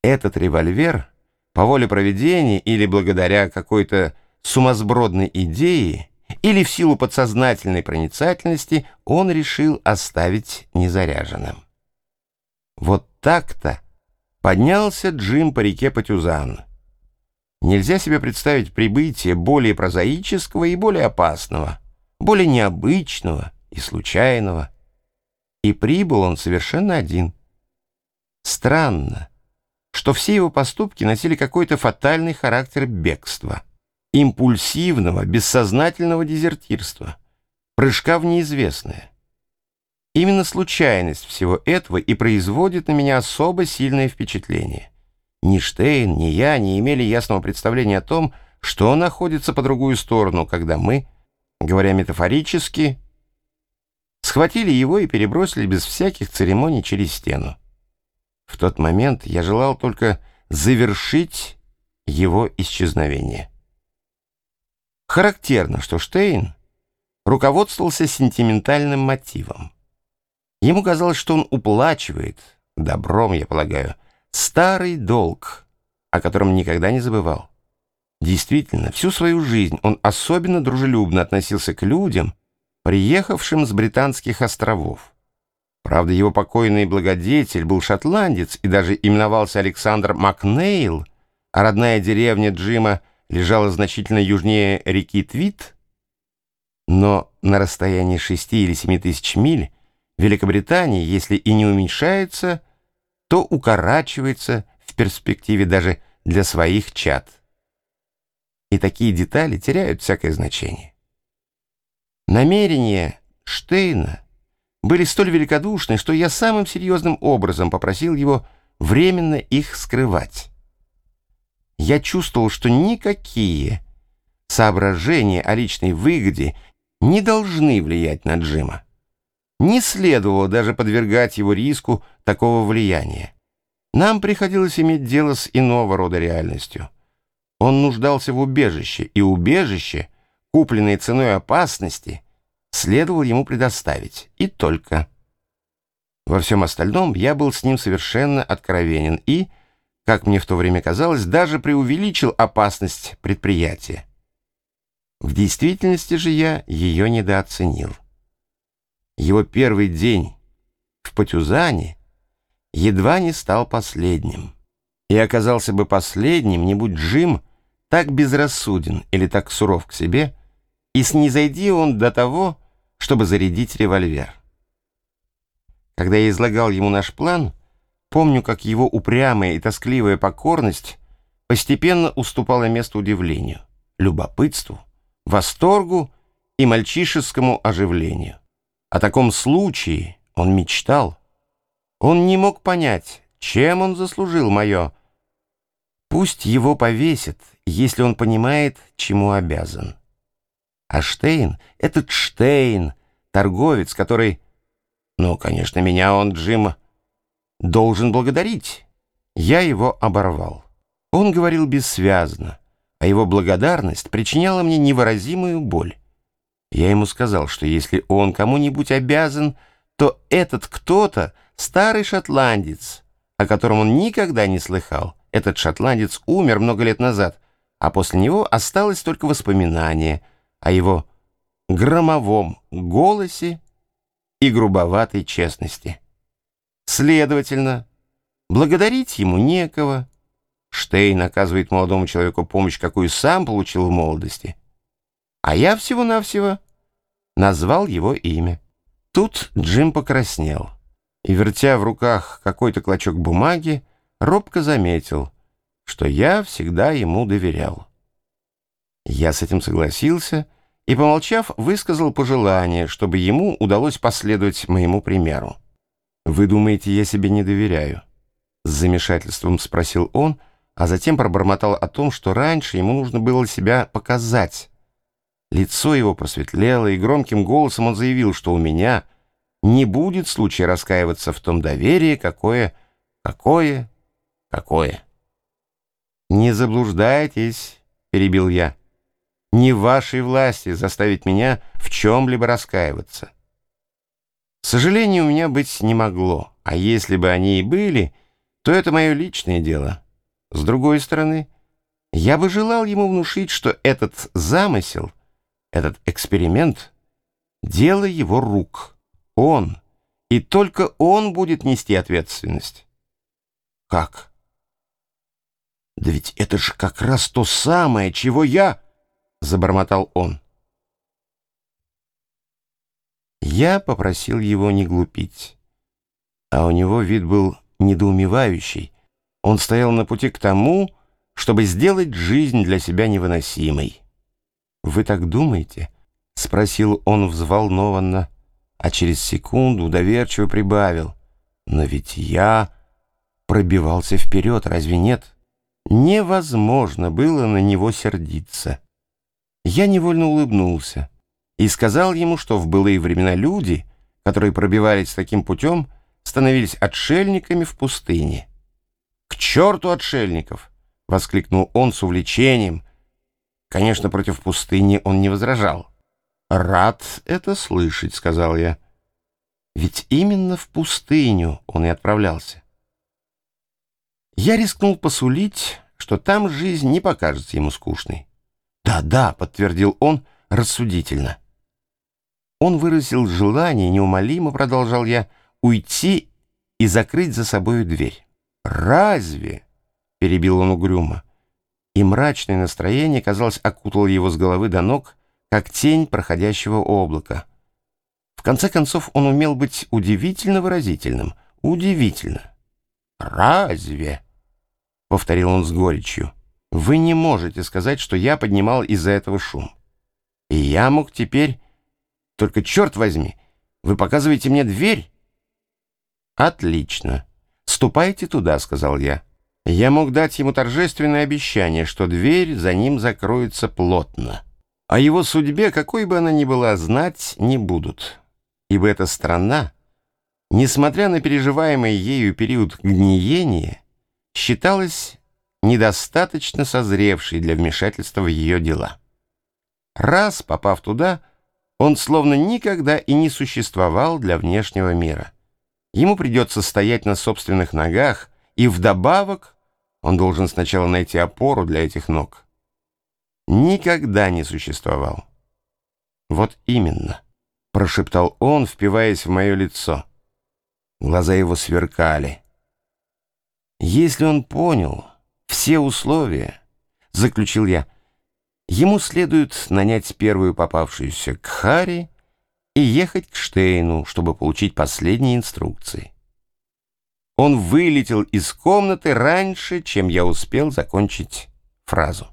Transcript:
Этот револьвер, по воле провидения или благодаря какой-то сумасбродной идее, или в силу подсознательной проницательности, он решил оставить незаряженным. Вот так-то поднялся Джим по реке Патюзан. Нельзя себе представить прибытие более прозаического и более опасного, более необычного и случайного. И прибыл он совершенно один. Странно, что все его поступки носили какой-то фатальный характер бегства, импульсивного, бессознательного дезертирства, прыжка в неизвестное. Именно случайность всего этого и производит на меня особо сильное впечатление. Ни Штейн, ни я не имели ясного представления о том, что находится по другую сторону, когда мы, говоря метафорически, схватили его и перебросили без всяких церемоний через стену. В тот момент я желал только завершить его исчезновение. Характерно, что Штейн руководствовался сентиментальным мотивом. Ему казалось, что он уплачивает, добром, я полагаю, старый долг, о котором никогда не забывал. Действительно, всю свою жизнь он особенно дружелюбно относился к людям, приехавшим с Британских островов. Правда, его покойный благодетель был шотландец и даже именовался Александр Макнейл, а родная деревня Джима лежала значительно южнее реки Твит. Но на расстоянии 6 или 7 тысяч миль Великобритания, если и не уменьшается, то укорачивается в перспективе даже для своих чад. И такие детали теряют всякое значение. Намерения Штейна были столь великодушны, что я самым серьезным образом попросил его временно их скрывать. Я чувствовал, что никакие соображения о личной выгоде не должны влиять на Джима. Не следовало даже подвергать его риску такого влияния. Нам приходилось иметь дело с иного рода реальностью. Он нуждался в убежище, и убежище, купленное ценой опасности, следовало ему предоставить, и только. Во всем остальном я был с ним совершенно откровенен и, как мне в то время казалось, даже преувеличил опасность предприятия. В действительности же я ее недооценил. Его первый день в Патюзане едва не стал последним. И оказался бы последним, не будь Джим так безрассуден или так суров к себе, и снизойди он до того, чтобы зарядить револьвер. Когда я излагал ему наш план, помню, как его упрямая и тоскливая покорность постепенно уступала место удивлению, любопытству, восторгу и мальчишескому оживлению. О таком случае он мечтал. Он не мог понять, чем он заслужил мое. Пусть его повесят, если он понимает, чему обязан. А Штейн, этот Штейн, торговец, который... Ну, конечно, меня он, Джим, должен благодарить. Я его оборвал. Он говорил бессвязно, а его благодарность причиняла мне невыразимую боль. Я ему сказал, что если он кому-нибудь обязан, то этот кто-то — старый шотландец, о котором он никогда не слыхал. Этот шотландец умер много лет назад, а после него осталось только воспоминание о его громовом голосе и грубоватой честности. Следовательно, благодарить ему некого. Штейн оказывает молодому человеку помощь, какую сам получил в молодости. А я всего-навсего назвал его имя. Тут Джим покраснел и, вертя в руках какой-то клочок бумаги, робко заметил, что я всегда ему доверял. Я с этим согласился и, помолчав, высказал пожелание, чтобы ему удалось последовать моему примеру. «Вы думаете, я себе не доверяю?» — с замешательством спросил он, а затем пробормотал о том, что раньше ему нужно было себя показать. Лицо его просветлело, и громким голосом он заявил, что у меня не будет случая раскаиваться в том доверии, какое... «Не заблуждайтесь», — перебил я. «Не в вашей власти заставить меня в чем-либо раскаиваться. Сожалений у меня быть не могло, а если бы они и были, то это мое личное дело. С другой стороны, я бы желал ему внушить, что этот замысел, этот эксперимент — дело его рук. Он, и только он будет нести ответственность. Как? Да ведь это же как раз то самое, чего я... Забормотал он. Я попросил его не глупить, а у него вид был недоумевающий. Он стоял на пути к тому, чтобы сделать жизнь для себя невыносимой. «Вы так думаете?» — спросил он взволнованно, а через секунду доверчиво прибавил. «Но ведь я пробивался вперед, разве нет?» Невозможно было на него сердиться. Я невольно улыбнулся и сказал ему, что в былые времена люди, которые пробивались таким путем, становились отшельниками в пустыне. «К черту отшельников!» — воскликнул он с увлечением. Конечно, против пустыни он не возражал. «Рад это слышать», — сказал я. Ведь именно в пустыню он и отправлялся. Я рискнул посулить, что там жизнь не покажется ему скучной. «Да», — подтвердил он рассудительно. Он выразил желание, неумолимо, продолжал я, уйти и закрыть за собою дверь. «Разве?» — перебил он угрюмо. И мрачное настроение, казалось, окутало его с головы до ног, как тень проходящего облака. В конце концов, он умел быть удивительно выразительным. Удивительно. «Разве?» — повторил он с горечью. «Вы не можете сказать, что я поднимал из-за этого шум. И я мог теперь... Только, черт возьми, вы показываете мне дверь?» «Отлично. Ступайте туда», — сказал я. Я мог дать ему торжественное обещание, что дверь за ним закроется плотно. О его судьбе, какой бы она ни была, знать не будут. Ибо эта страна, несмотря на переживаемый ею период гниения, считалась недостаточно созревшей для вмешательства в ее дела. Раз попав туда, он словно никогда и не существовал для внешнего мира. Ему придется стоять на собственных ногах, и вдобавок он должен сначала найти опору для этих ног. Никогда не существовал. «Вот именно», — прошептал он, впиваясь в мое лицо. Глаза его сверкали. «Если он понял все условия, — заключил я, — ему следует нанять первую попавшуюся кхари и ехать к Штейну, чтобы получить последние инструкции». Он вылетел из комнаты раньше, чем я успел закончить фразу.